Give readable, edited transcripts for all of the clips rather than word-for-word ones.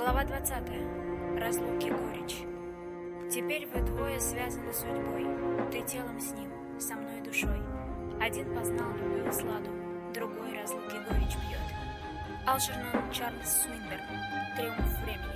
Глава 20. Разлуки горечь. Теперь вы двое связаны судьбой. Ты телом с ним, со мной душой. Один познал любую сладу, другой разлуки горечь пьет. Алджернон Чарльз Суинберн. Триумф времени.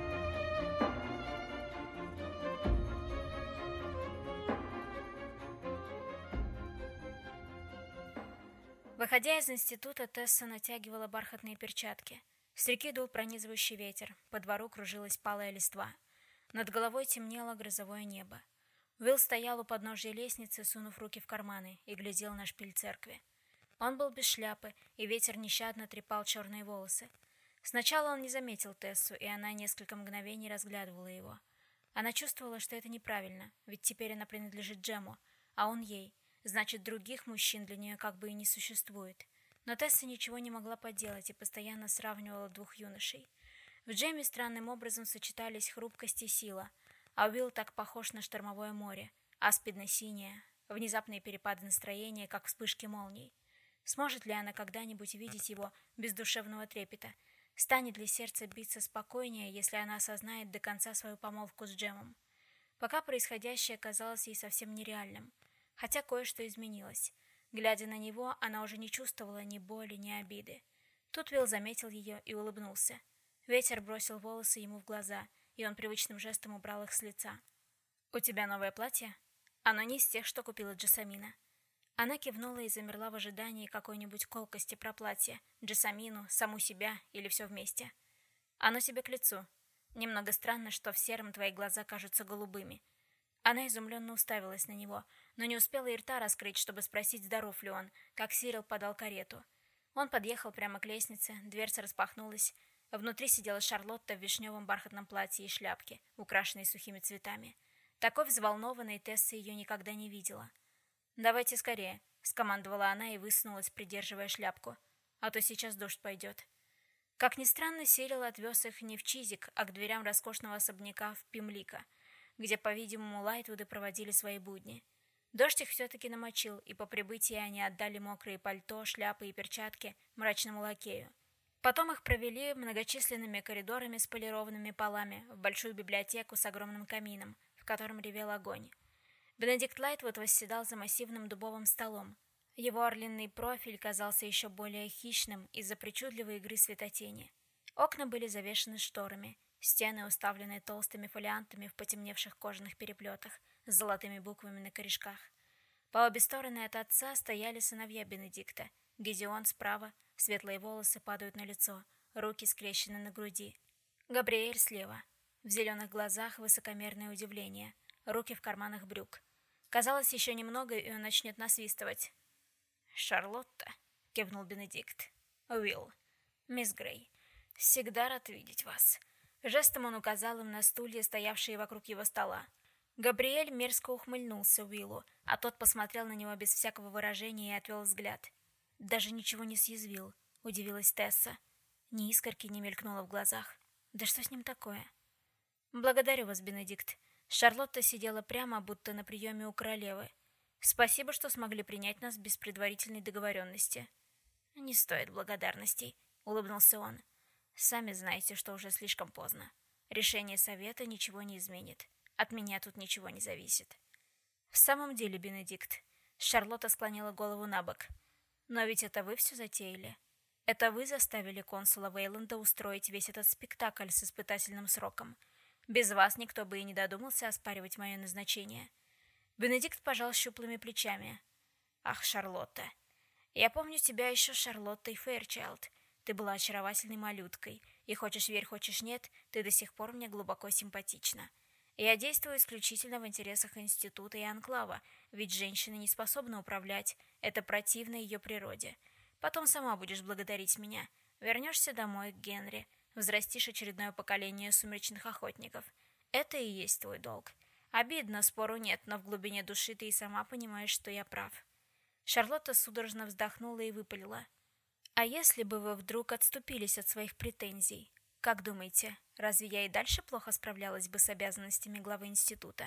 Выходя из института, Тесса натягивала бархатные перчатки. С реки дул пронизывающий ветер, по двору кружилась палая листва. Над головой темнело грозовое небо. Уилл стоял у подножия лестницы, сунув руки в карманы, и глядел на шпиль церкви. Он был без шляпы, и ветер нещадно трепал черные волосы. Сначала он не заметил Тессу, и она несколько мгновений разглядывала его. Она чувствовала, что это неправильно, ведь теперь она принадлежит Джему, а он ей. Значит, других мужчин для нее как бы и не существует. Но Тесса ничего не могла поделать и постоянно сравнивала двух юношей. В Джеме странным образом сочетались хрупкость и сила, а Уилл так похож на штормовое море, аспидно-синее, внезапные перепады настроения, как вспышки молний. Сможет ли она когда-нибудь видеть его без душевного трепета? Станет ли сердце биться спокойнее, если она осознает до конца свою помолвку с Джемом? Пока происходящее казалось ей совсем нереальным, хотя кое-что изменилось. Глядя на него, она уже не чувствовала ни боли, ни обиды. Тут Уилл заметил ее и улыбнулся. Ветер бросил волосы ему в глаза, и он привычным жестом убрал их с лица. «У тебя новое платье? Оно не из тех, что купила Джессамина». Она кивнула и замерла в ожидании какой-нибудь колкости про платье, Джессамину, саму себя или все вместе. «Оно тебе к лицу. Немного странно, что в сером твои глаза кажутся голубыми». Она изумленно уставилась на него, но не успела и рта раскрыть, чтобы спросить, здоров ли он, как Сирил подал карету. Он подъехал прямо к лестнице, дверца распахнулась. Внутри сидела Шарлотта в вишневом бархатном платье и шляпке, украшенной сухими цветами. Такой взволнованной Тесса ее никогда не видела. «Давайте скорее», — скомандовала она и высунулась, придерживая шляпку. «А то сейчас дождь пойдет». Как ни странно, Сирил отвез их не в Чизик, а к дверям роскошного особняка в Пимлика, где, по-видимому, Лайтвуды проводили свои будни. Дождь их все-таки намочил, и по прибытии они отдали мокрые пальто, шляпы и перчатки мрачному лакею. Потом их провели многочисленными коридорами с полированными полами в большую библиотеку с огромным камином, в котором ревел огонь. Бенедикт Лайтвуд восседал за массивным дубовым столом. Его орлиный профиль казался еще более хищным из-за причудливой игры светотени. Окна были завешены шторами. Стены уставлены толстыми фолиантами в потемневших кожаных переплетах с золотыми буквами на корешках. По обе стороны от отца стояли сыновья Бенедикта. Гедеон справа, светлые волосы падают на лицо, руки скрещены на груди. Габриэль слева. В зеленых глазах высокомерное удивление, руки в карманах брюк. Казалось, еще немного, и он начнет насвистывать. «Шарлотта», — кивнул Бенедикт. «Уилл, мисс Грей, всегда рад видеть вас». Жестом он указал им на стулья, стоявшие вокруг его стола. Габриэль мерзко ухмыльнулся Уиллу, а тот посмотрел на него без всякого выражения и отвел взгляд. «Даже ничего не съязвил», — удивилась Тесса. Ни искорки не мелькнуло в глазах. «Да что с ним такое?» «Благодарю вас, Бенедикт». Шарлотта сидела прямо, будто на приеме у королевы. «Спасибо, что смогли принять нас без предварительной договоренности». «Не стоит благодарностей», — улыбнулся он. «Сами знаете, что уже слишком поздно. Решение совета ничего не изменит. От меня тут ничего не зависит». «В самом деле, Бенедикт», — Шарлотта склонила голову на бок. «Но ведь это вы все затеяли. Это вы заставили консула Вейланда устроить весь этот спектакль с испытательным сроком. Без вас никто бы и не додумался оспаривать мое назначение». Бенедикт пожал щуплыми плечами. «Ах, Шарлотта, я помню тебя еще Шарлоттой Фэйрчайлд. Ты была очаровательной малюткой, и хочешь верь, хочешь нет, ты до сих пор мне глубоко симпатична. Я действую исключительно в интересах института и анклава, ведь женщины не способны управлять, это противно ее природе. Потом сама будешь благодарить меня. Вернешься домой к Генри, взрастишь очередное поколение сумеречных охотников. Это и есть твой долг. Обидно, спору нет, но в глубине души ты и сама понимаешь, что я прав». Шарлотта судорожно вздохнула и выпалила. «А если бы вы вдруг отступились от своих претензий? Как думаете, разве я и дальше плохо справлялась бы с обязанностями главы института?»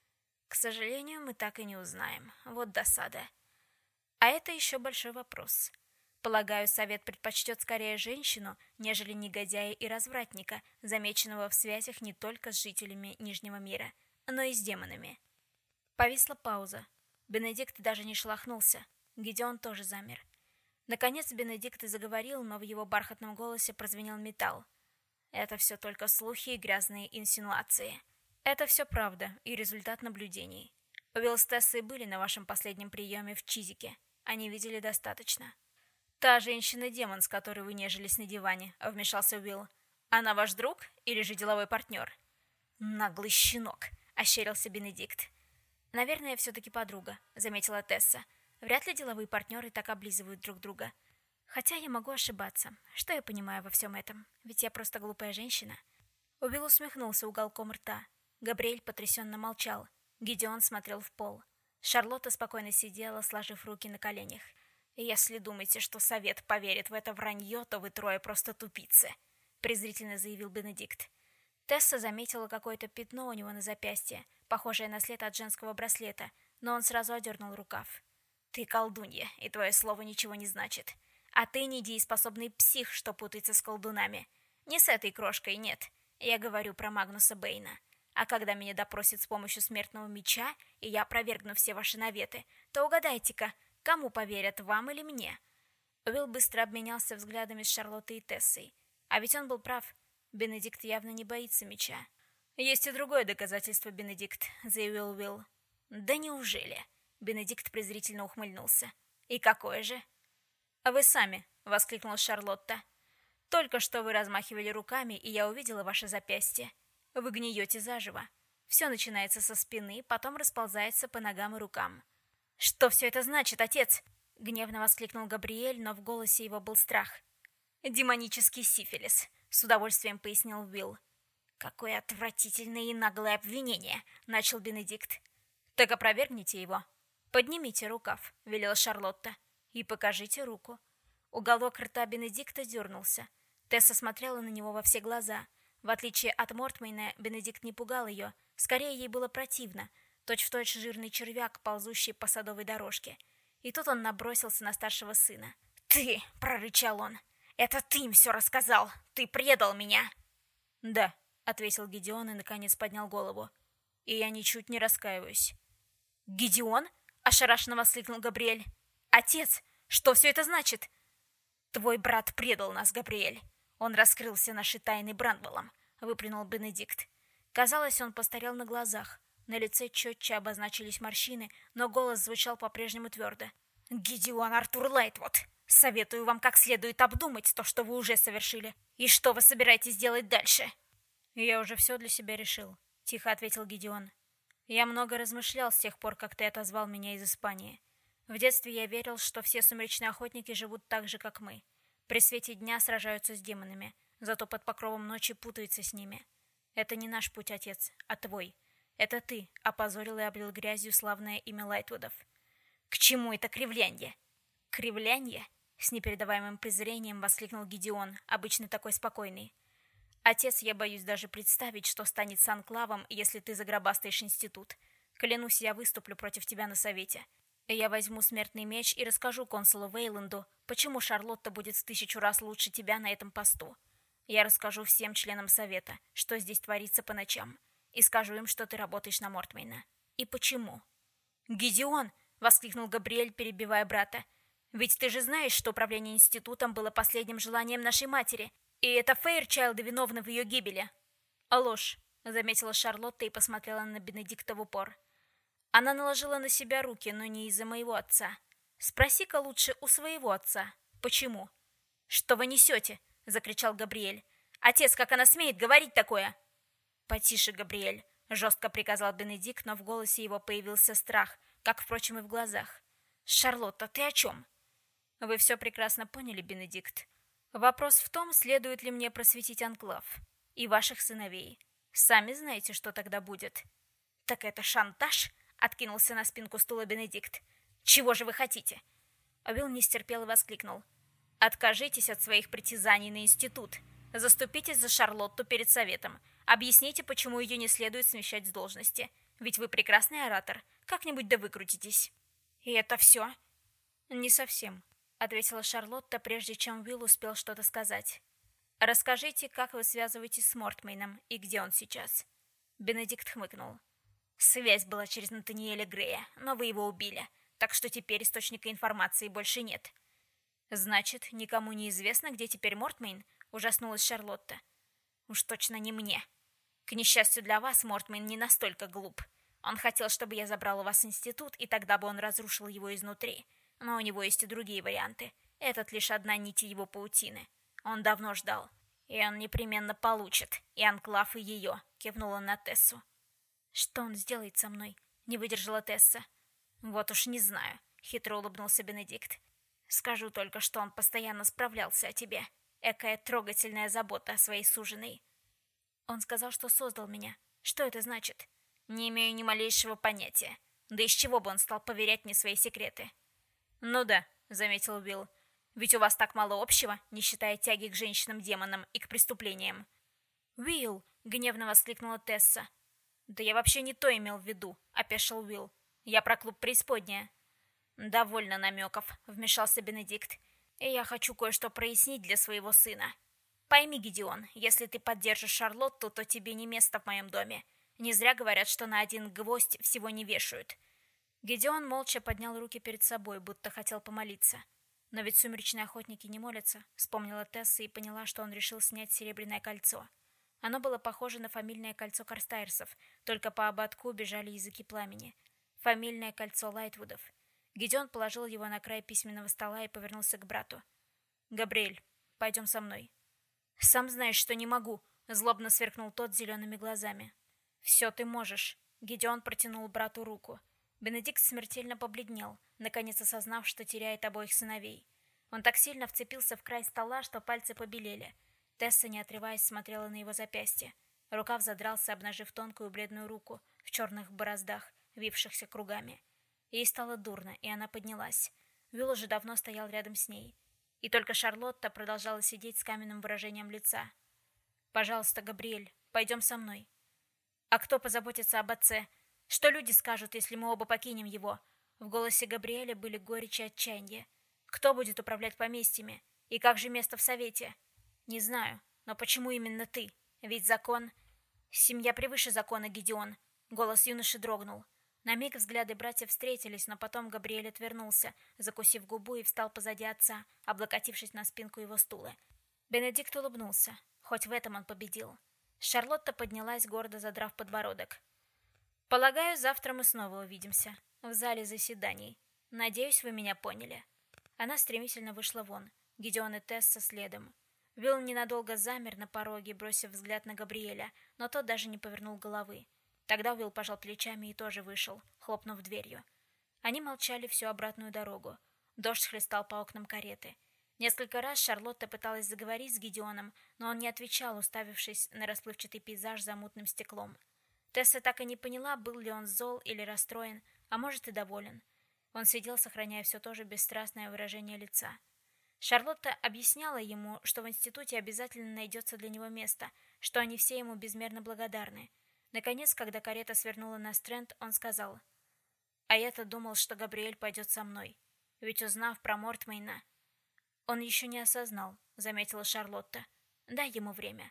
«К сожалению, мы так и не узнаем. Вот досада». «А это еще большой вопрос. Полагаю, совет предпочтет скорее женщину, нежели негодяя и развратника, замеченного в связях не только с жителями Нижнего мира, но и с демонами. Повисла пауза. Бенедикт даже не шелохнулся. Гидеон тоже замер. Наконец Бенедикт и заговорил, но в его бархатном голосе прозвенел металл. «Это все только слухи и грязные инсинуации. Это все правда и результат наблюдений. Уилл с Тессой были на вашем последнем приеме в Чизике. Они видели достаточно». «Та женщина-демон, с которой вы нежились на диване», — вмешался Уилл. «Она ваш друг или же деловой партнер?» «Наглый щенок», — ощерился Бенедикт. «Наверное, все-таки подруга», — заметила Тесса. «Вряд ли деловые партнеры так облизывают друг друга. Хотя я могу ошибаться. Что я понимаю во всем этом? Ведь я просто глупая женщина». Уилл усмехнулся уголком рта. Габриэль потрясенно молчал. Гидеон смотрел в пол. Шарлотта спокойно сидела, сложив руки на коленях. «Если думаете, что совет поверит в это вранье, то вы трое просто тупицы», — презрительно заявил Бенедикт. Тесса заметила какое-то пятно у него на запястье, похожее на след от женского браслета, но он сразу одернул рукав. «Ты колдунья, и твое слово ничего не значит. А ты недееспособный псих, что путается с колдунами. Не с этой крошкой, нет. Я говорю про Магнуса Бэйна. А когда меня допросят с помощью смертного меча, и я опровергну все ваши наветы, то угадайте-ка, кому поверят, вам или мне?» Уилл быстро обменялся взглядами с Шарлоттой и Тессой. А ведь он был прав. Бенедикт явно не боится меча. «Есть и другое доказательство, Бенедикт», — заявил Уилл. «Да неужели?» — Бенедикт презрительно ухмыльнулся. «И какое же?» «А вы сами», — воскликнула Шарлотта. «Только что вы размахивали руками, и я увидела ваше запястье. Вы гниете заживо. Все начинается со спины, потом расползается по ногам и рукам». «Что все это значит, отец?» — гневно воскликнул Габриэль, но в голосе его был страх. «Демонический сифилис», — с удовольствием пояснил Уилл. «Какое отвратительное и наглое обвинение», — начал Бенедикт. «Так опровергните его». «Поднимите рукав», — велела Шарлотта, — «и покажите руку». Уголок рта Бенедикта дернулся. Тесса смотрела на него во все глаза. В отличие от Мортмейна, Бенедикт не пугал ее, скорее ей было противно, точь-в-точь жирный червяк, ползущий по садовой дорожке. И тут он набросился на старшего сына. «Ты!» — прорычал он. «Это ты им все рассказал! Ты предал меня!» «Да», — ответил Гидеон и наконец поднял голову. «И я ничуть не раскаиваюсь». «Гидеон?» — ошарашенно воскликнул Габриэль. «Отец, что все это значит?» «Твой брат предал нас, Габриэль. Он раскрыл все наши тайны Бранвеллом», — выплюнул Бенедикт. Казалось, он постарел на глазах. На лице четче обозначились морщины, но голос звучал по-прежнему твердо. «Гидеон Артур Лайтвуд, советую вам как следует обдумать то, что вы уже совершили. И что вы собираетесь делать дальше?» «Я уже все для себя решил», — тихо ответил Гидеон. «Я много размышлял с тех пор, как ты отозвал меня из Испании. В детстве я верил, что все сумеречные охотники живут так же, как мы. При свете дня сражаются с демонами, зато под покровом ночи путаются с ними. Это не наш путь, отец, а твой. Это ты опозорил и облил грязью славное имя Лайтвудов». «К чему это кривлянье?» «Кривлянье?» — с непередаваемым презрением воскликнул Гидеон, обычно такой спокойный. «Отец, я боюсь даже представить, что станет с анклавом, если ты загробастаешь институт. Клянусь, я выступлю против тебя на совете. Я возьму смертный меч и расскажу консулу Вейланду, почему Шарлотта будет в 1000 раз лучше тебя на этом посту. Я расскажу всем членам совета, что здесь творится по ночам, и скажу им, что ты работаешь на Мортмейна. И почему». «Гидеон!» — воскликнул Габриэль, перебивая брата. «Ведь ты же знаешь, что управление институтом было последним желанием нашей матери, и это Фейрчайлд виновна в ее гибели». «Ложь», — заметила Шарлотта и посмотрела на Бенедикта в упор. «Она наложила на себя руки, но не из-за моего отца. Спроси-ка лучше у своего отца. Почему?» «Что вы несете?» — закричал Габриэль. «Отец, как она смеет говорить такое?» «Потише, Габриэль», — жестко приказал Бенедикт, но в голосе его появился страх, как, впрочем, и в глазах. «Шарлотта, ты о чем?» «Вы все прекрасно поняли, Бенедикт. Вопрос в том, следует ли мне просветить анклав. И ваших сыновей. Сами знаете, что тогда будет». «Так это шантаж?» — откинулся на спинку стула Бенедикт. «Чего же вы хотите?» Уилл не стерпел и воскликнул. «Откажитесь от своих притязаний на институт. Заступитесь за Шарлотту перед советом. Объясните, почему ее не следует смещать с должности. Ведь вы прекрасный оратор. Как-нибудь да выкрутитесь». «И это все?» «Не совсем», — ответила Шарлотта, прежде чем Уилл успел что-то сказать. «Расскажите, как вы связываетесь с Мортмейном и где он сейчас?» Бенедикт хмыкнул. «Связь была через Натаниэля Грея, но вы его убили, так что теперь источника информации больше нет». «Значит, никому не известно, где теперь Мортмейн?» — ужаснулась Шарлотта. «Уж точно не мне. К несчастью для вас, Мортмейн не настолько глуп. Он хотел, чтобы я забрал вас в институт, и тогда бы он разрушил его изнутри. Но у него есть и другие варианты. Этот лишь одна нить его паутины. Он давно ждал. И он непременно получит. И Анклав, и ее», — кивнула на Тессу. «Что он сделает со мной?» — не выдержала Тесса. «Вот уж не знаю», — хитро улыбнулся Бенедикт. «Скажу только, что он постоянно справлялся о тебе. Экая трогательная забота о своей суженой». «Он сказал, что создал меня. Что это значит?» «Не имею ни малейшего понятия. Да из чего бы он стал поверять мне свои секреты?» «Ну да», — заметил Уилл. «Ведь у вас так мало общего, не считая тяги к женщинам-демонам и к преступлениям». «Уилл!» — гневно воскликнула Тесса. «Да я вообще не то имел в виду», — опешил Уилл. «Я про клуб «Преисподняя». «Довольно намеков», — вмешался Бенедикт. «И я хочу кое-что прояснить для своего сына. Пойми, Гидеон, если ты поддержишь Шарлотту, то тебе не место в моем доме. Не зря говорят, что на один гвоздь всего не вешают». Гидеон молча поднял руки перед собой, будто хотел помолиться. «Но ведь сумеречные охотники не молятся», — вспомнила Тесса и поняла, что он решил снять серебряное кольцо. Оно было похоже на фамильное кольцо Карстайрсов, только по ободку бежали языки пламени. Фамильное кольцо Лайтвудов. Гидеон положил его на край письменного стола и повернулся к брату. «Габриэль, пойдем со мной». «Сам знаешь, что не могу», — злобно сверкнул тот зелеными глазами. «Все ты можешь». Гидеон протянул брату руку. Бенедикт смертельно побледнел, наконец осознав, что теряет обоих сыновей. Он так сильно вцепился в край стола, что пальцы побелели. Тесса, не отрываясь, смотрела на его запястье. Рукав задрался, обнажив тонкую бледную руку в черных бороздах, вившихся кругами. Ей стало дурно, и она поднялась. Уилл уже давно стоял рядом с ней. И только Шарлотта продолжала сидеть с каменным выражением лица. «Пожалуйста, Габриэль, пойдем со мной». «А кто позаботится об отце? Что люди скажут, если мы оба покинем его?» В голосе Габриэля были горечь и отчаяние. «Кто будет управлять поместьями? И как же место в совете?» «Не знаю, но почему именно ты? Ведь закон...» «Семья превыше закона, Гидеон». Голос юноши дрогнул. На миг взгляды братьев встретились, но потом Габриэль отвернулся, закусив губу, и встал позади отца, облокотившись на спинку его стула. Бенедикт улыбнулся. Хоть в этом он победил. Шарлотта поднялась, гордо задрав подбородок. «Полагаю, завтра мы снова увидимся. В зале заседаний. Надеюсь, вы меня поняли». Она стремительно вышла вон. Гидеон и Тесса следом. Уилл ненадолго замер на пороге, бросив взгляд на Габриэля, но тот даже не повернул головы. Тогда Уилл пожал плечами и тоже вышел, хлопнув дверью. Они молчали всю обратную дорогу. Дождь хлестал по окнам кареты. Несколько раз Шарлотта пыталась заговорить с Гидеоном, но он не отвечал, уставившись на расплывчатый пейзаж за мутным стеклом. Тесса так и не поняла, был ли он зол или расстроен, а может и доволен. Он сидел, сохраняя все то же бесстрастное выражение лица. Шарлотта объясняла ему, что в институте обязательно найдется для него место, что они все ему безмерно благодарны. Наконец, когда карета свернула на Стрэнд, он сказал: «А я-то думал, что Габриэль пойдет со мной. Ведь узнав про Мортмейна...» «Он еще не осознал», — заметила Шарлотта. «Дай ему время».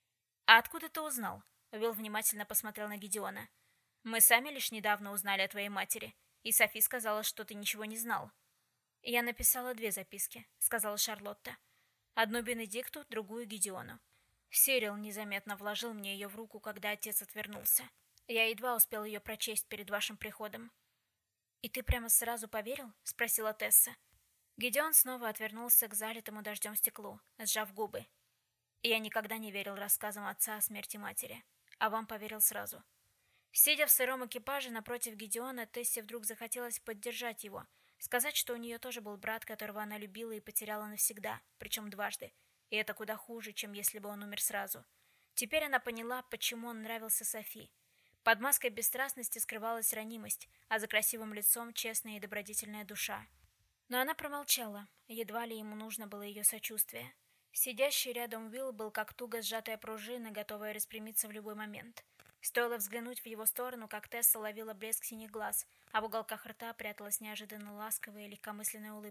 «А откуда ты узнал?» — Уилл внимательно посмотрел на Гидеона. «Мы сами лишь недавно узнали о твоей матери, и Софи сказала, что ты ничего не знал». «Я написала 2 записки», — сказала Шарлотта. «Одну Бенедикту, другую Гидеону. Сирил незаметно вложил мне ее в руку, когда отец отвернулся. Я едва успел ее прочесть перед вашим приходом». «И ты прямо сразу поверил?» — спросила Тесса. Гидеон снова отвернулся к залитому дождем стеклу, сжав губы. «Я никогда не верил рассказам отца о смерти матери, а вам поверил сразу». Сидя в сыром экипаже напротив Гидеона, Тессе вдруг захотелось поддержать его, сказать, что у нее тоже был брат, которого она любила и потеряла навсегда, причем дважды, и это куда хуже, чем если бы он умер сразу. Теперь она поняла, почему он нравился Софи. Под маской бесстрастности скрывалась ранимость, а за красивым лицом честная и добродетельная душа. Но она промолчала, едва ли ему нужно было ее сочувствие. Сидящий рядом Уилл был как туго сжатая пружина, готовая распрямиться в любой момент. Стоило взглянуть в его сторону, как Тесса ловила блеск синих глаз, а в уголках рта пряталась неожиданно ласковая и легкомысленная улыбка,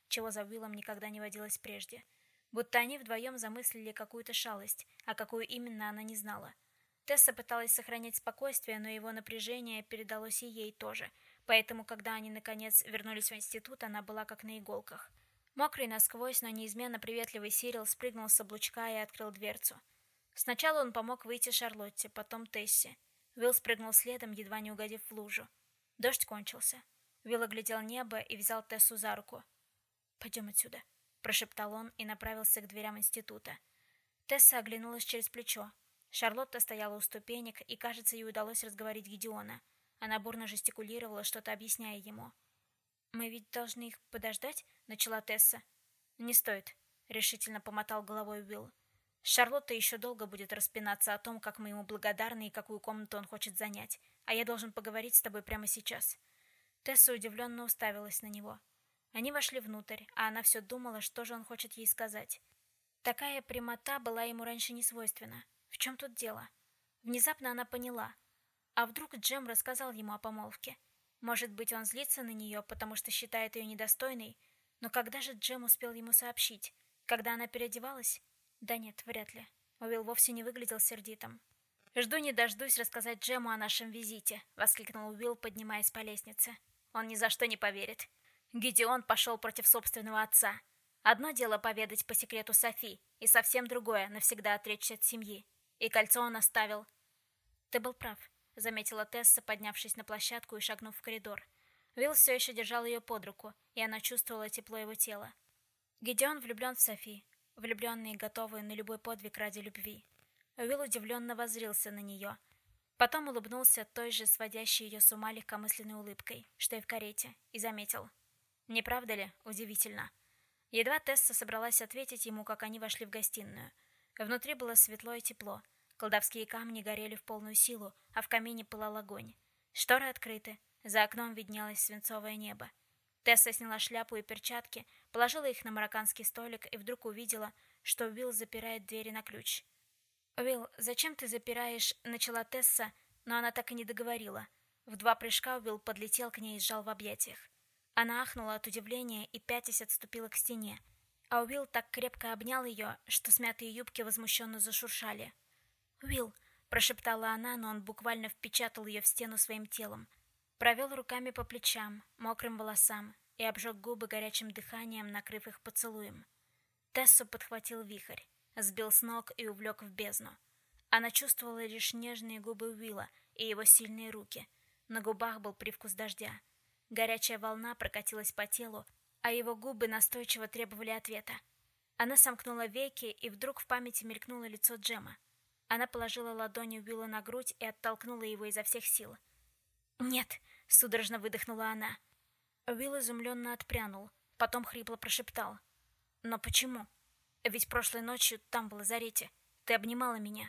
чего за Уиллом никогда не водилось прежде. Будто они вдвоем замыслили какую-то шалость, а какую именно она не знала. Тесса пыталась сохранять спокойствие, но его напряжение передалось и ей тоже, поэтому, когда они наконец вернулись в институт, она была как на иголках. Мокрый насквозь, но неизменно приветливый Сирил спрыгнул с облучка и открыл дверцу. Сначала он помог выйти Шарлотте, потом Тессе. Уилл спрыгнул следом, едва не угодив в лужу. Дождь кончился. Уилл оглядел небо и взял Тессу за руку. «Пойдем отсюда», — прошептал он и направился к дверям института. Тесса оглянулась через плечо. Шарлотта стояла у ступенек, и, кажется, ей удалось разговорить Гидеона. Она бурно жестикулировала, что-то объясняя ему. «Мы ведь должны их подождать?» — начала Тесса. «Не стоит», — решительно помотал головой Уилл. «Шарлотта еще долго будет распинаться о том, как мы ему благодарны и какую комнату он хочет занять, а я должен поговорить с тобой прямо сейчас». Тесса удивленно уставилась на него. Они вошли внутрь, а она все думала, что же он хочет ей сказать. Такая прямота была ему раньше не свойственна. В чем тут дело? Внезапно она поняла. А вдруг Джем рассказал ему о помолвке? Может быть, он злится на нее, потому что считает ее недостойной? Но когда же Джем успел ему сообщить? Когда она переодевалась? Да нет, вряд ли. Уилл вовсе не выглядел сердитым. «Жду не дождусь рассказать Джему о нашем визите», — воскликнул Уилл, поднимаясь по лестнице. «Он ни за что не поверит. Гидеон пошел против собственного отца. Одно дело поведать по секрету Софи, и совсем другое — навсегда отречься от семьи. И кольцо он оставил». «Ты был прав», — заметила Тесса, поднявшись на площадку и шагнув в коридор. Уилл все еще держал ее под руку, и она чувствовала тепло его тела. Гидеон влюблен в Софи, влюбленные, готовые на любой подвиг ради любви. Уилл удивленно воззрился на нее. Потом улыбнулся той же сводящей ее с ума легкомысленной улыбкой, что и в карете, и заметил. «Не правда ли? Удивительно». Едва Тесса собралась ответить ему, как они вошли в гостиную. Внутри было светло и тепло. Колдовские камни горели в полную силу, а в камине пылал огонь. Шторы открыты, за окном виднелось свинцовое небо. Тесса сняла шляпу и перчатки, положила их на марокканский столик и вдруг увидела, что Уилл запирает двери на ключ. «Уилл, зачем ты запираешь?» — начала Тесса, но она так и не договорила. В 2 прыжка Уилл подлетел к ней и сжал в объятиях. Она ахнула от удивления и пятясь отступила к стене, а Уилл так крепко обнял ее, что смятые юбки возмущенно зашуршали. «Уилл!» — прошептала она, но он буквально впечатал ее в стену своим телом. Провел руками по плечам, мокрым волосам и обжег губы горячим дыханием, накрыв их поцелуем. Тессу подхватил вихрь, сбил с ног и увлек в бездну. Она чувствовала лишь нежные губы Уилла и его сильные руки. На губах был привкус дождя. Горячая волна прокатилась по телу, а его губы настойчиво требовали ответа. Она сомкнула веки, и вдруг в памяти мелькнуло лицо Джема. Она положила ладонь Уилла на грудь и оттолкнула его изо всех сил. «Нет!» — судорожно выдохнула она. Уилл изумленно отпрянул, потом хрипло прошептал. «Но почему? Ведь прошлой ночью там в лазарете ты обнимала меня».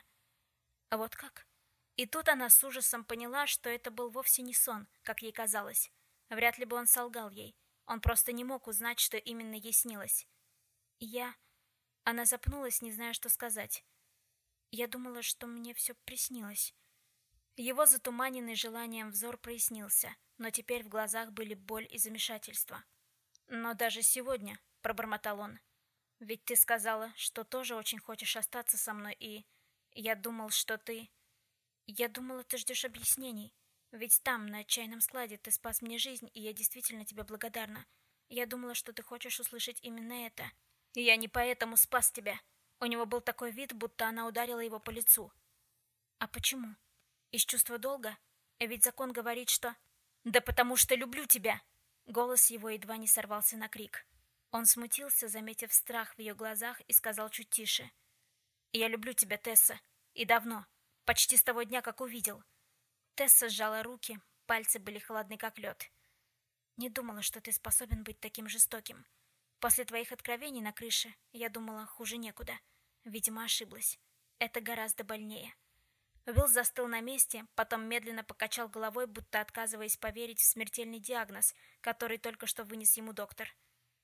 «А вот как?» И тут она с ужасом поняла, что это был вовсе не сон, как ей казалось. Вряд ли бы он солгал ей. Он просто не мог узнать, что именно ей снилось. «Я...» Она запнулась, не зная, что сказать. «Я думала, что мне все приснилось». Его затуманенный желанием взор прояснился, но теперь в глазах были боль и замешательство. «Но даже сегодня», — пробормотал он, — «ведь ты сказала, что тоже очень хочешь остаться со мной, и... Я думал, что ты...» «Я думала, ты ждешь объяснений. Ведь там, на чайном складе, ты спас мне жизнь, и я действительно тебе благодарна. Я думала, что ты хочешь услышать именно это. И я не поэтому спас тебя». У него был такой вид, будто она ударила его по лицу. «А почему? Из чувства долга? Ведь закон говорит, что...» «Да потому что люблю тебя!» Голос его едва не сорвался на крик. Он смутился, заметив страх в ее глазах, и сказал чуть тише. «Я люблю тебя, Тесса. И давно. Почти с того дня, как увидел». Тесса сжала руки, пальцы были холодны, как лед. «Не думала, что ты способен быть таким жестоким. После твоих откровений на крыше я думала, хуже некуда. Видимо, ошиблась. Это гораздо больнее». Уилл застыл на месте, потом медленно покачал головой, будто отказываясь поверить в смертельный диагноз, который только что вынес ему доктор.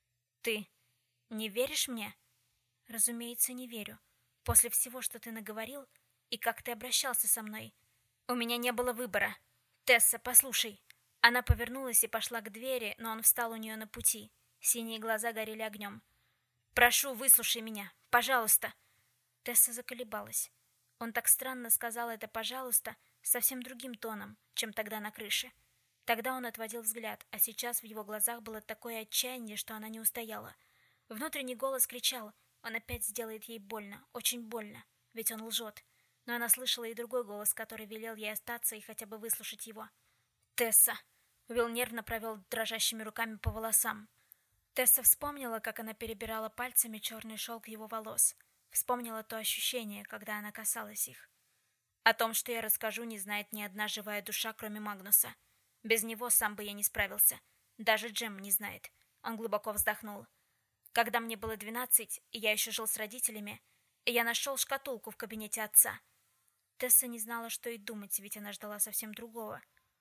«Ты не веришь мне?» «Разумеется, не верю. После всего, что ты наговорил, и как ты обращался со мной. У меня не было выбора. Тесса, послушай». Она повернулась и пошла к двери, но он встал у нее на пути. Синие глаза горели огнем. «Прошу, выслушай меня. Пожалуйста!» Тесса заколебалась. Он так странно сказал это «пожалуйста» совсем другим тоном, чем тогда на крыше. Тогда он отводил взгляд, а сейчас в его глазах было такое отчаяние, что она не устояла. Внутренний голос кричал, он опять сделает ей больно, очень больно, ведь он лжет. Но она слышала и другой голос, который велел ей остаться и хотя бы выслушать его. «Тесса!» Уилл нервно провел дрожащими руками по волосам. Тесса вспомнила, как она перебирала пальцами черный шелк его волос. Вспомнила то ощущение, когда она касалась их. «О том, что я расскажу, не знает ни одна живая душа, кроме Магнуса. Без него сам бы я не справился. Даже Джем не знает». Он глубоко вздохнул. «Когда мне было 12, и я еще жил с родителями, я нашел шкатулку в кабинете отца». Тесса не знала, что и думать, ведь она ждала совсем другого.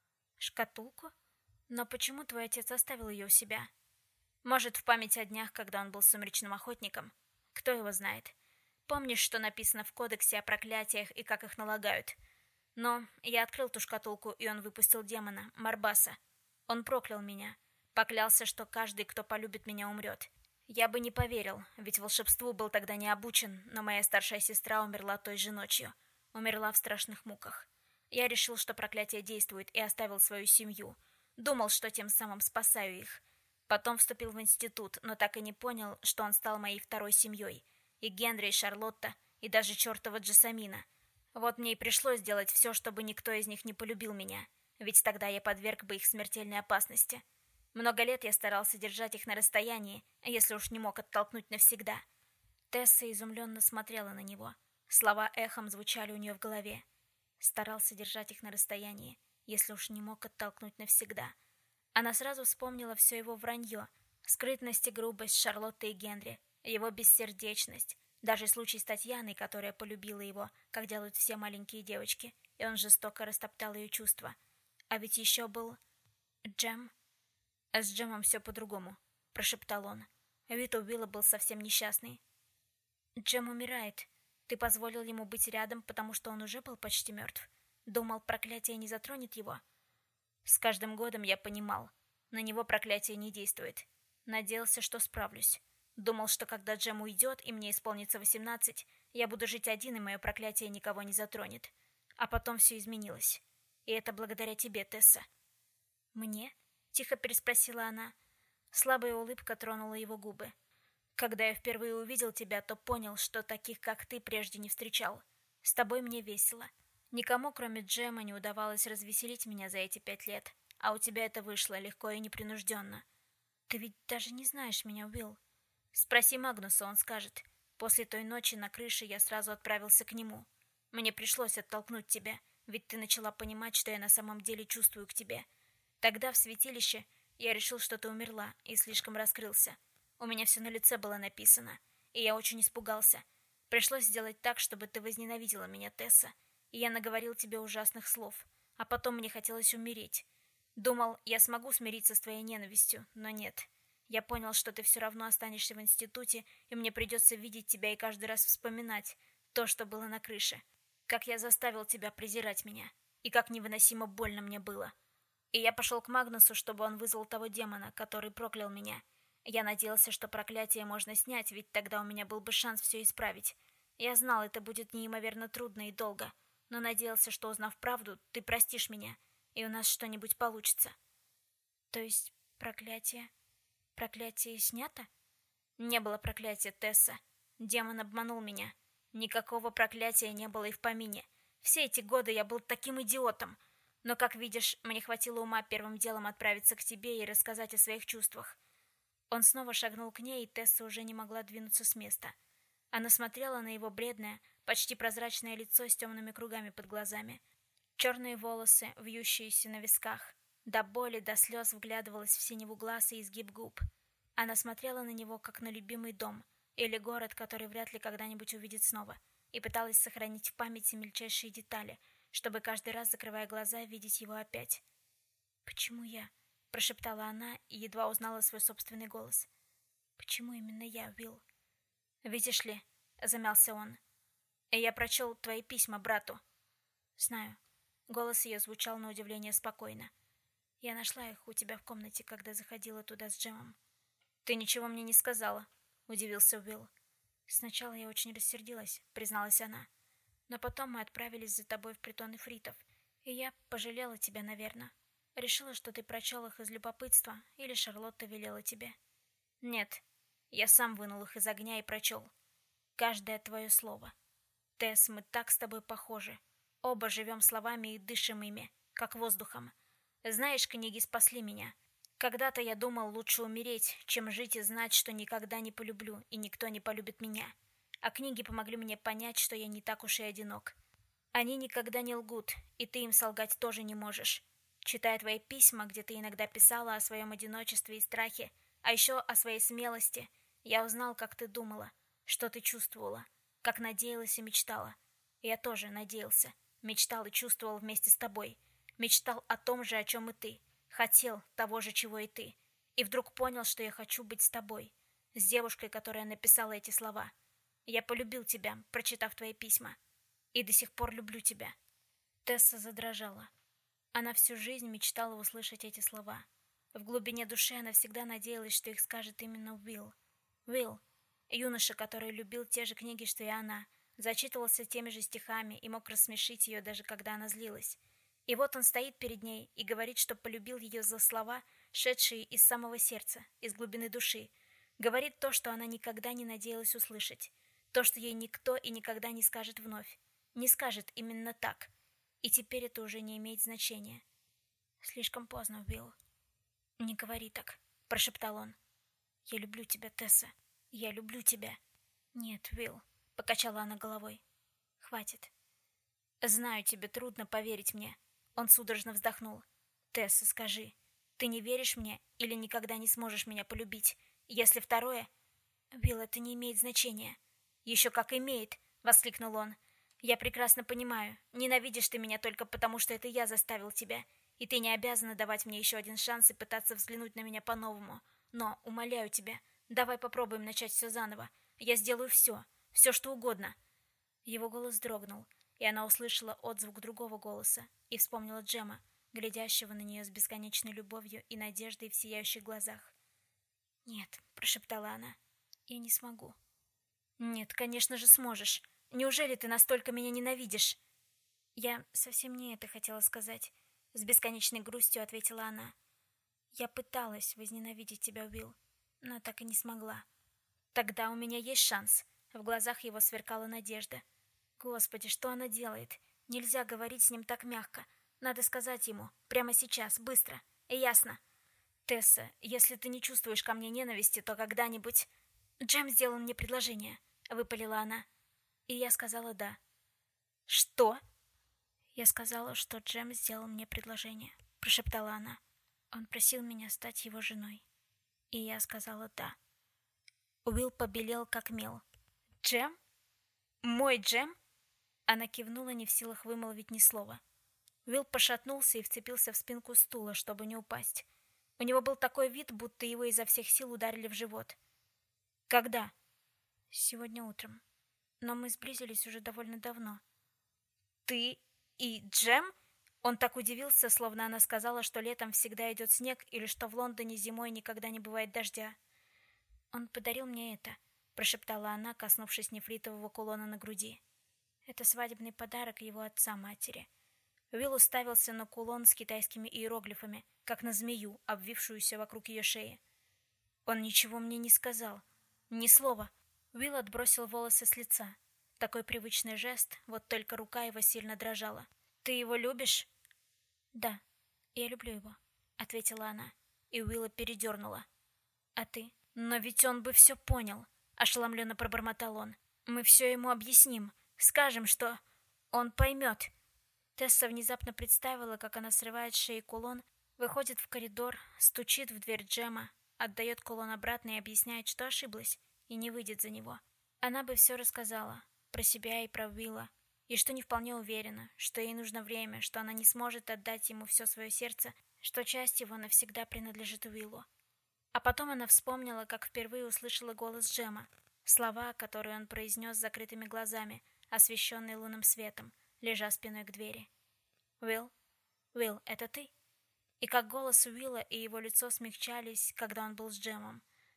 «Шкатулку? Но почему твой отец оставил ее у себя? Может, в память о днях, когда он был сумеречным охотником? Кто его знает? Помнишь, что написано в кодексе о проклятиях и как их налагают? Но я открыл ту шкатулку, и он выпустил демона, Марбаса. Он проклял меня. Поклялся, что каждый, кто полюбит меня, умрет. Я бы не поверил, ведь волшебству был тогда не обучен, но моя старшая сестра умерла той же ночью. Умерла в страшных муках. Я решил, что проклятие действует, и оставил свою семью. Думал, что тем самым спасаю их. Потом вступил в институт, но так и не понял, что он стал моей второй семьей. И Генри, и Шарлотта, и даже чертова Джессамина. Вот мне и пришлось сделать все, чтобы никто из них не полюбил меня, ведь тогда я подверг бы их смертельной опасности. Много лет я старался держать их на расстоянии, если уж не мог оттолкнуть навсегда. Тесса изумленно смотрела на него. Слова эхом звучали у нее в голове. Старался держать их на расстоянии, если уж не мог оттолкнуть навсегда. Она сразу вспомнила все его вранье, скрытность и грубость Шарлотты и Генри, его бессердечность, даже случай с Татьяной, которая полюбила его, как делают все маленькие девочки, и он жестоко растоптал ее чувства. А ведь еще был... Джем? А с Джемом все по-другому, прошептал он. Вид у Уилла был совсем несчастный. Джем умирает. Ты позволил ему быть рядом, потому что он уже был почти мертв. Думал, проклятие не затронет его. С каждым годом я понимал, на него проклятие не действует. Надеялся, что справлюсь. Думал, что когда Джем уйдет и мне исполнится 18, я буду жить один, и мое проклятие никого не затронет. А потом все изменилось. И это благодаря тебе, Тесса. «Мне?» — тихо переспросила она. Слабая улыбка тронула его губы. «Когда я впервые увидел тебя, то понял, что таких, как ты, прежде не встречал. С тобой мне весело. Никому, кроме Джема, не удавалось развеселить меня за эти 5 лет, а у тебя это вышло легко и непринужденно. Ты ведь даже не знаешь меня, Уилл. Спроси Магнуса, он скажет. После той ночи на крыше я сразу отправился к нему. Мне пришлось оттолкнуть тебя, ведь ты начала понимать, что я на самом деле чувствую к тебе. Тогда в святилище я решил, что ты умерла, и слишком раскрылся. У меня все на лице было написано, и я очень испугался. Пришлось сделать так, чтобы ты возненавидела меня, Тесса. И я наговорил тебе ужасных слов, а потом мне хотелось умереть. Думал, я смогу смириться с твоей ненавистью, но нет. Я понял, что ты все равно останешься в институте, и мне придется видеть тебя и каждый раз вспоминать то, что было на крыше. Как я заставил тебя презирать меня, и как невыносимо больно мне было. И я пошел к Магнусу, чтобы он вызвал того демона, который проклял меня. Я надеялся, что проклятие можно снять, ведь тогда у меня был бы шанс все исправить. Я знал, это будет неимоверно трудно и долго, но надеялся, что, узнав правду, ты простишь меня, и у нас что-нибудь получится. То есть проклятие... Проклятие снято? Не было проклятия, Тесса. Демон обманул меня. Никакого проклятия не было и в помине. Все эти годы я был таким идиотом. Но, как видишь, мне хватило ума первым делом отправиться к тебе и рассказать о своих чувствах. Он снова шагнул к ней, и Тесса уже не могла двинуться с места. Она смотрела на его бледное, почти прозрачное лицо с темными кругами под глазами. Черные волосы, вьющиеся на висках. До боли, до слез вглядывалась в синеву глаз и изгиб губ. Она смотрела на него, как на любимый дом, или город, который вряд ли когда-нибудь увидит снова, и пыталась сохранить в памяти мельчайшие детали, чтобы каждый раз, закрывая глаза, видеть его опять. «Почему я?» – прошептала она и едва узнала свой собственный голос. «Почему именно я, Уилл?» «Видишь ли», – замялся он, – «я прочел твои письма брату». «Знаю». Голос ее звучал на удивление спокойно. «Я нашла их у тебя в комнате, когда заходила туда с Джемом». «Ты ничего мне не сказала», — удивился Уилл. «Сначала я очень рассердилась», — призналась она. «Но потом мы отправились за тобой в притон ифритов, и я пожалела тебя, наверное. Решила, что ты прочел их из любопытства, или Шарлотта велела тебе». «Нет, я сам вынул их из огня и прочел. Каждое твое слово. Тесс, мы так с тобой похожи. Оба живем словами и дышим ими, как воздухом. Знаешь, книги спасли меня. Когда-то я думал, лучше умереть, чем жить и знать, что никогда не полюблю, и никто не полюбит меня. А книги помогли мне понять, что я не так уж и одинок. Они никогда не лгут, и ты им солгать тоже не можешь. Читая твои письма, где ты иногда писала о своем одиночестве и страхе, а еще о своей смелости, я узнал, как ты думала, что ты чувствовала, как надеялась и мечтала. Я тоже надеялся, мечтал и чувствовал вместе с тобой. Мечтал о том же, о чем и ты. Хотел того же, чего и ты. И вдруг понял, что я хочу быть с тобой. С девушкой, которая написала эти слова. Я полюбил тебя, прочитав твои письма. И до сих пор люблю тебя». Тесса задрожала. Она всю жизнь мечтала услышать эти слова. В глубине души она всегда надеялась, что их скажет именно Уилл. Уилл, юноша, который любил те же книги, что и она, зачитывался теми же стихами и мог рассмешить ее, даже когда она злилась. И вот он стоит перед ней и говорит, что полюбил ее за слова, шедшие из самого сердца, из глубины души. Говорит то, что она никогда не надеялась услышать. То, что ей никто и никогда не скажет вновь. Не скажет именно так. И теперь это уже не имеет значения. «Слишком поздно, Уилл». «Не говори так», — прошептал он. «Я люблю тебя, Тесса. Я люблю тебя». «Нет, Уилл», — покачала она головой. «Хватит». «Знаю, тебе трудно поверить мне». Он судорожно вздохнул. «Тесса, скажи, ты не веришь мне или никогда не сможешь меня полюбить? Если второе...» «Уилл, это не имеет значения». «Еще как имеет!» — воскликнул он. «Я прекрасно понимаю, ненавидишь ты меня только потому, что это я заставил тебя, и ты не обязана давать мне еще один шанс и пытаться взглянуть на меня по-новому. Но, умоляю тебя, давай попробуем начать все заново. Я сделаю все, все что угодно». Его голос дрогнул, и она услышала отзвук другого голоса и вспомнила Джема, глядящего на нее с бесконечной любовью и надеждой в сияющих глазах. «Нет», — прошептала она, — «я не смогу». «Нет, конечно же сможешь. Неужели ты настолько меня ненавидишь?» «Я совсем не это хотела сказать», — с бесконечной грустью ответила она. «Я пыталась возненавидеть тебя, Уилл, но так и не смогла». «Тогда у меня есть шанс». В глазах его сверкала надежда. «Господи, что она делает? Нельзя говорить с ним так мягко. Надо сказать ему. Прямо сейчас, быстро. И ясно. Тесса, если ты не чувствуешь ко мне ненависти, то когда-нибудь...» «Джем сделал мне предложение», — выпалила она. И я сказала «да». «Что?» «Я сказала, что Джем сделал мне предложение», — прошептала она. «Он просил меня стать его женой». И я сказала «да». Уилл побелел как мел. «Джем? Мой Джем?» Она кивнула, не в силах вымолвить ни слова. Уилл пошатнулся и вцепился в спинку стула, чтобы не упасть. У него был такой вид, будто его изо всех сил ударили в живот. «Когда?» «Сегодня утром. Но мы сблизились уже довольно давно». «Ты и Джем?» Он так удивился, словно она сказала, что летом всегда идет снег или что в Лондоне зимой никогда не бывает дождя. «Он подарил мне это», — прошептала она, коснувшись нефритового кулона на груди. «Это свадебный подарок его отца матери». Уилл уставился на кулон с китайскими иероглифами, как на змею, обвившуюся вокруг ее шеи. «Он ничего мне не сказал. Ни слова». Уилл отбросил волосы с лица. Такой привычный жест, вот только рука его сильно дрожала. «Ты его любишь?» «Да, я люблю его», — ответила она, и Уилла передернула. «А ты?» «Но ведь он бы все понял», — ошеломленно пробормотал он. «Мы все ему объясним, скажем, что... он поймет». Тесса внезапно представила, как она срывает с шеи кулон, выходит в коридор, стучит в дверь Джема, отдает кулон обратно и объясняет, что ошиблась, и не выйдет за него. Она бы все рассказала, про себя и про Уилла, и что не вполне уверена, что ей нужно время, что она не сможет отдать ему все свое сердце, что часть его навсегда принадлежит Уиллу. А потом она вспомнила, как впервые услышала голос Джема, слова, которые он произнес с закрытыми глазами, освещенные лунным светом, лежа спиной к двери. «Уилл? Уилл, это ты?» И как голос Уилла и его лицо смягчались, когда он был с Джемом.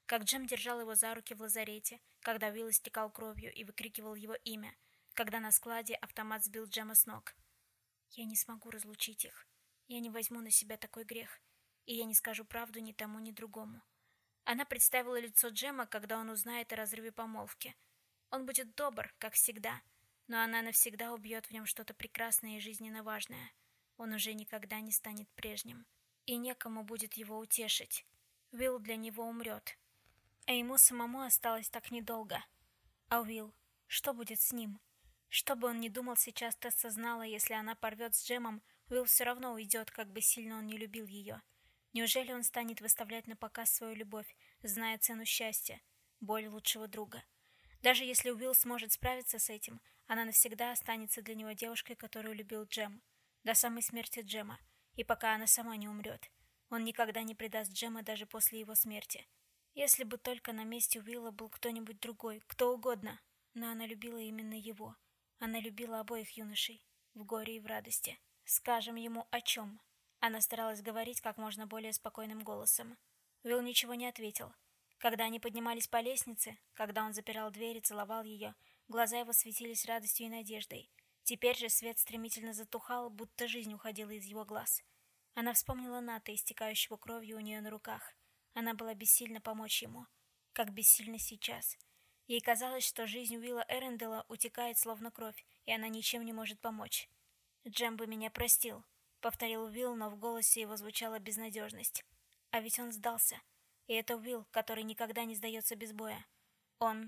как Джем держал его за руки в лазарете, когда Уилл истекал кровью и выкрикивал его имя, когда на складе автомат сбил Джема с ног. «Я не смогу разлучить их. Я не возьму на себя такой грех, и я не скажу правду ни тому, ни другому». Она представила лицо Джема, когда он узнает о разрыве помолвки. Он будет добр, как всегда, но она навсегда убьет в нем что-то прекрасное и жизненно важное. Он уже никогда не станет прежним. И некому будет его утешить. Уилл для него умрет. А ему самому осталось так недолго. А Уилл, что будет с ним? Что бы он ни думал сейчас, Тесса знала, если она порвет с Джемом, Уилл все равно уйдет, как бы сильно он не любил ее. Неужели он станет выставлять на показ свою любовь, зная цену счастья, боль лучшего друга? Даже если Уилл сможет справиться с этим, она навсегда останется для него девушкой, которую любил Джем. До самой смерти Джема, и пока она сама не умрет. Он никогда не предаст Джема даже после его смерти. Если бы только на месте Уилла был кто-нибудь другой, кто угодно. Но она любила именно его. Она любила обоих юношей, в горе и в радости. Скажем ему о чем? Она старалась говорить как можно более спокойным голосом. Уилл ничего не ответил. Когда они поднимались по лестнице, когда он запирал дверь и целовал ее, глаза его светились радостью и надеждой. Теперь же свет стремительно затухал, будто жизнь уходила из его глаз. Она вспомнила Ната, истекающего кровью у нее на руках. Она была бессильна помочь ему. Как бессильна сейчас. Ей казалось, что жизнь Уилла Эрендела утекает словно кровь, и она ничем не может помочь. «Джем бы меня простил», — повторил Уилл, но в голосе его звучала безнадежность. А ведь он сдался. И это Уилл, который никогда не сдается без боя. Он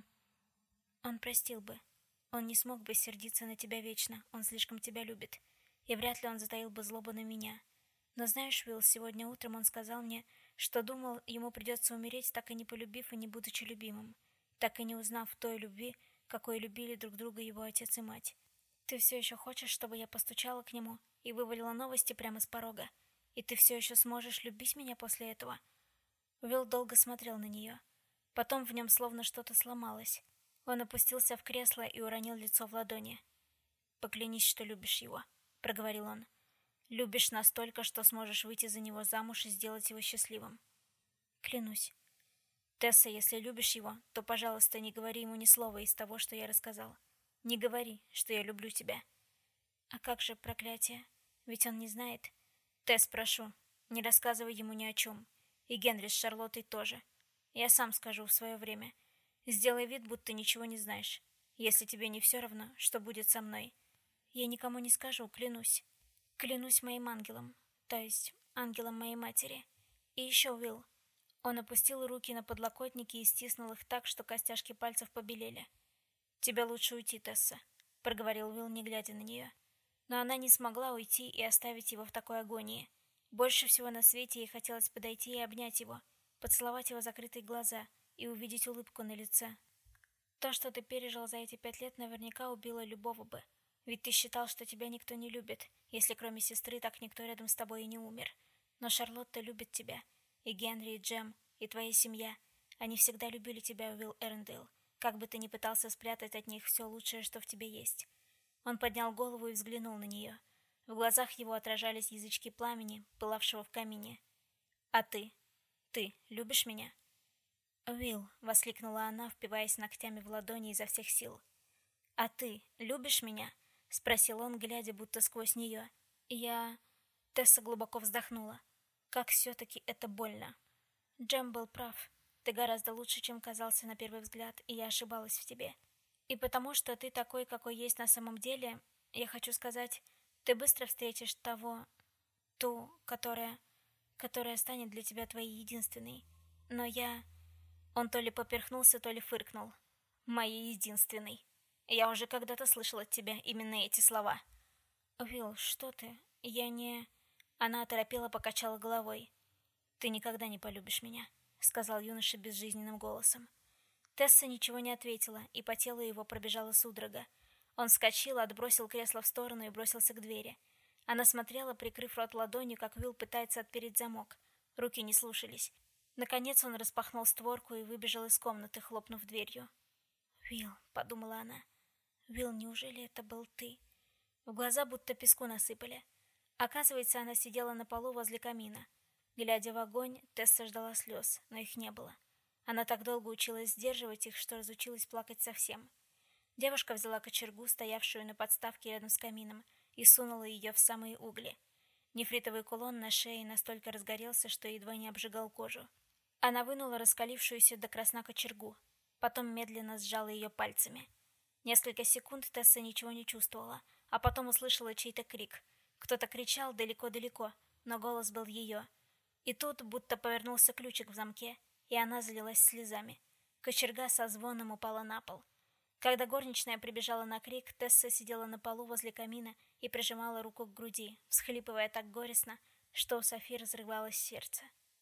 простил бы. Он не смог бы сердиться на тебя вечно, он слишком тебя любит. И вряд ли он затаил бы злобу на меня. Но знаешь, Уилл, сегодня утром он сказал мне, что думал, ему придется умереть, так и не полюбив и не будучи любимым. Так и не узнав той любви, какой любили друг друга его отец и мать. Ты все еще хочешь, чтобы я постучала к нему и вывалила новости прямо с порога? И ты все еще сможешь любить меня после этого?» Уилл долго смотрел на нее. Потом в нем словно что-то сломалось. Он опустился в кресло и уронил лицо в ладони. «Поклянись, что любишь его», — проговорил он. «Любишь настолько, что сможешь выйти за него замуж и сделать его счастливым». «Клянусь». «Тесса, если любишь его, то, пожалуйста, не говори ему ни слова из того, что я рассказал. Не говори, что я люблю тебя». «А как же проклятие? Ведь он не знает». «Тесс, прошу, не рассказывай ему ни о чем. И Генри с Шарлоттой тоже. Я сам скажу в свое время. Сделай вид, будто ничего не знаешь. Если тебе не все равно, что будет со мной. Я никому не скажу, клянусь. Клянусь моим ангелом, то есть ангелом моей матери. И еще, Уилл». Он опустил руки на подлокотники и стиснул их так, что костяшки пальцев побелели. «Тебе лучше уйти, Тесса», — проговорил Уилл, не глядя на нее. Но она не смогла уйти и оставить его в такой агонии. Больше всего на свете ей хотелось подойти и обнять его, поцеловать его закрытые глаза и увидеть улыбку на лице. «То, что ты пережил за эти 5 лет, наверняка убило любого бы. Ведь ты считал, что тебя никто не любит, если кроме сестры так никто рядом с тобой и не умер. Но Шарлотта любит тебя. И Генри, и Джем, и твоя семья. Они всегда любили тебя, Уилл Эрндейл, как бы ты ни пытался спрятать от них все лучшее, что в тебе есть». Он поднял голову и взглянул на нее. В глазах его отражались язычки пламени, пылавшего в камине. «А ты? Ты любишь меня?» «Уилл», — воскликнула она, впиваясь ногтями в ладони изо всех сил. «А ты любишь меня?» — спросил он, глядя будто сквозь нее. «Я...» — Тесса глубоко вздохнула. «Как все-таки это больно!» «Джем был прав. Ты гораздо лучше, чем казался на первый взгляд, и я ошибалась в тебе. И потому что ты такой, какой есть на самом деле, я хочу сказать, ты быстро встретишь ту, которая станет для тебя твоей единственной. Но я...» Он то ли поперхнулся, то ли фыркнул. «Моей единственной. Я уже когда-то слышал от тебя именно эти слова». «Уилл, что ты? Я не...» Она оторопела, покачала головой. «Ты никогда не полюбишь меня», — сказал юноша безжизненным голосом. Тесса ничего не ответила, и по телу его пробежала судорога. Он вскочил, отбросил кресло в сторону и бросился к двери. Она смотрела, прикрыв рот ладонью, как Уилл пытается отпереть замок. Руки не слушались. Наконец он распахнул створку и выбежал из комнаты, хлопнув дверью. «Уилл», — подумала она, — «Уилл, неужели это был ты?» В глаза будто песку насыпали. Оказывается, она сидела на полу возле камина. Глядя в огонь, Тесса ждала слез, но их не было. Она так долго училась сдерживать их, что разучилась плакать совсем. Девушка взяла кочергу, стоявшую на подставке рядом с камином, и сунула ее в самые угли. Нефритовый кулон на шее настолько разгорелся, что едва не обжигал кожу. Она вынула раскалившуюся до красна кочергу, потом медленно сжала ее пальцами. Несколько секунд Тесса ничего не чувствовала, а потом услышала чей-то крик. Кто-то кричал далеко-далеко, но голос был ее. И тут будто повернулся ключик в замке, и она залилась слезами. Кочерга со звоном упала на пол. Когда горничная прибежала на крик, Тесса сидела на полу возле камина и прижимала руку к груди, всхлипывая так горестно, что у Софи разрывалось сердце.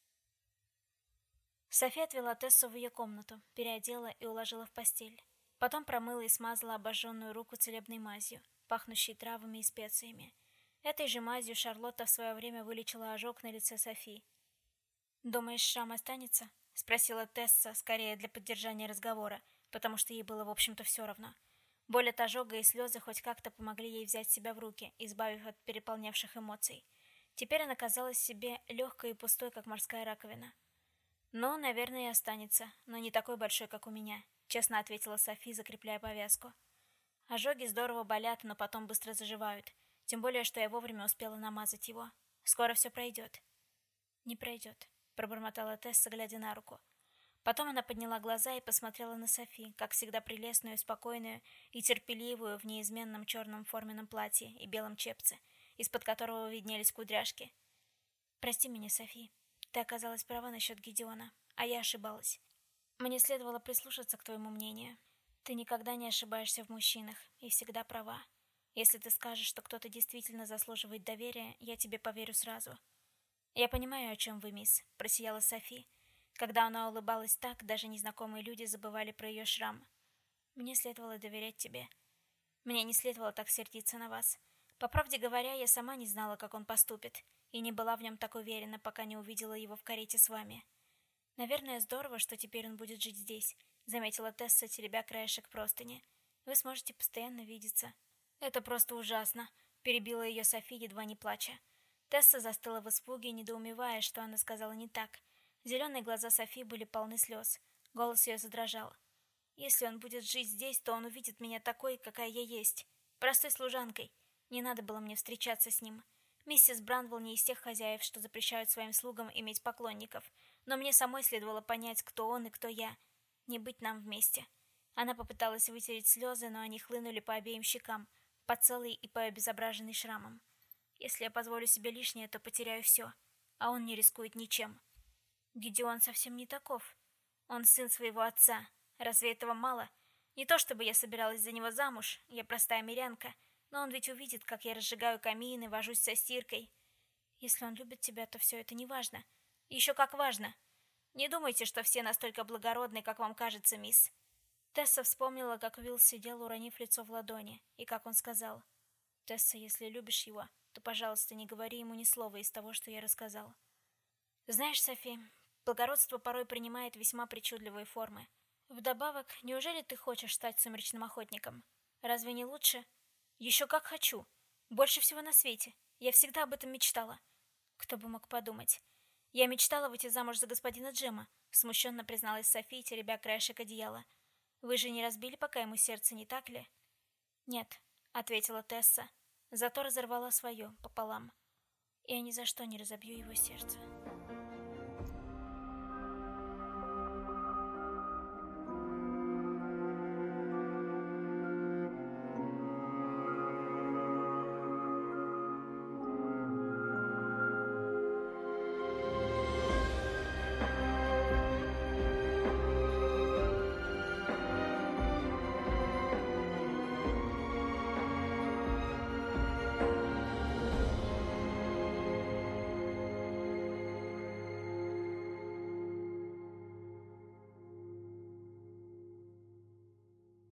Софи отвела Тессу в ее комнату, переодела и уложила в постель. Потом промыла и смазала обожженную руку целебной мазью, пахнущей травами и специями. Этой же мазью Шарлотта в свое время вылечила ожог на лице Софи. «Думаешь, шрам останется?» — спросила Тесса, скорее для поддержания разговора, потому что ей было, в общем-то, все равно. Боль от ожога и слезы хоть как-то помогли ей взять себя в руки, избавив от переполнявших эмоций. Теперь она казалась себе легкой и пустой, как морская раковина. «Ну, наверное, и останется, но не такой большой, как у меня», — честно ответила Софи, закрепляя повязку. «Ожоги здорово болят, но потом быстро заживают, тем более, что я вовремя успела намазать его. Скоро все пройдет». «Не пройдет», — пробормотала Тесса, глядя на руку. Потом она подняла глаза и посмотрела на Софи, как всегда прелестную, спокойную и терпеливую в неизменном черном форменном платье и белом чепце, из-под которого виднелись кудряшки. «Прости меня, Софи. Ты оказалась права насчет Гидеона, а я ошибалась. Мне следовало прислушаться к твоему мнению. Ты никогда не ошибаешься в мужчинах и всегда права. Если ты скажешь, что кто-то действительно заслуживает доверия, я тебе поверю сразу». «Я понимаю, о чем вы, мисс», — просияла Софи. Когда она улыбалась так, даже незнакомые люди забывали про ее шрам. «Мне следовало доверять тебе. Мне не следовало так сердиться на вас. По правде говоря, я сама не знала, как он поступит, и не была в нем так уверена, пока не увидела его в карете с вами. Наверное, здорово, что теперь он будет жить здесь», — заметила Тесса, теребя краешек простыни. «Вы сможете постоянно видеться». «Это просто ужасно», — перебила ее Софи, едва не плача. Тесса застыла в испуге, недоумевая, что она сказала не так. Зеленые глаза Софи были полны слез. Голос ее задрожал. «Если он будет жить здесь, то он увидит меня такой, какая я есть. Простой служанкой. Не надо было мне встречаться с ним. Миссис Бранвелл не из тех хозяев, что запрещают своим слугам иметь поклонников. Но мне самой следовало понять, кто он и кто я. Не быть нам вместе». Она попыталась вытереть слезы, но они хлынули по обеим щекам, по целой и по обезображенной шрамам. «Если я позволю себе лишнее, то потеряю все. А он не рискует ничем». «Гидеон совсем не таков. Он сын своего отца. Разве этого мало? Не то чтобы я собиралась за него замуж, я простая мирянка, но он ведь увидит, как я разжигаю камин и вожусь со стиркой. Если он любит тебя, то все это не важно. Еще как важно. Не думайте, что все настолько благородны, как вам кажется, мисс». Тесса вспомнила, как Уилл сидел, уронив лицо в ладони, и как он сказал: «Тесса, если любишь его, то, пожалуйста, не говори ему ни слова из того, что я рассказал». «Знаешь, Софи, благородство порой принимает весьма причудливые формы. Вдобавок, неужели ты хочешь стать сумеречным охотником? Разве не лучше?» «Еще как хочу. Больше всего на свете. Я всегда об этом мечтала». «Кто бы мог подумать. Я мечтала выйти замуж за господина Джема», смущенно призналась Софи, теребя краешек одеяла. «Вы же не разбили пока ему сердце, не так ли?» «Нет», — ответила Тесса, зато разорвала свое пополам. «Я ни за что не разобью его сердце».